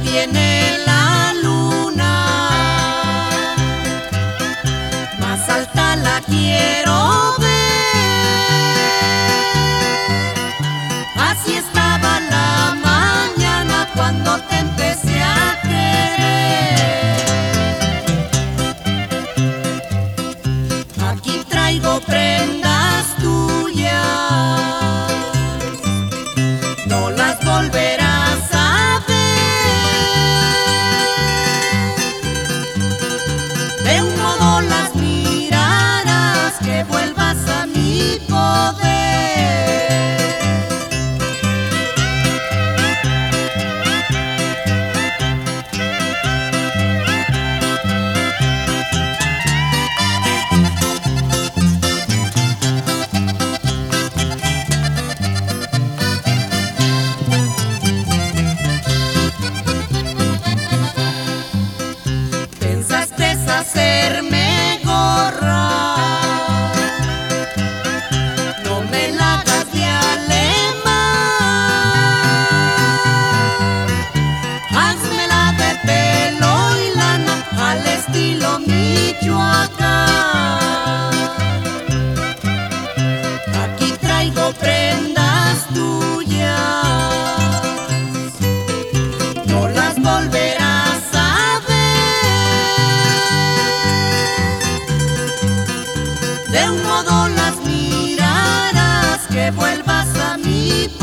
viene la luna, más alta la quiero ver. Así estaba la mañana cuando te empecé a querer. Aquí traigo prendas tuyas, no las volverás a ver. De un modo las mirarás, que vuelvas a mi poder. Hacerme gorra, no me la hagas de alemán, házmela de pelo y lana al estilo Michoacán. Aquí traigo prendas tuyas, no las volverás a de un modo las mirarás, que vuelvas a mí.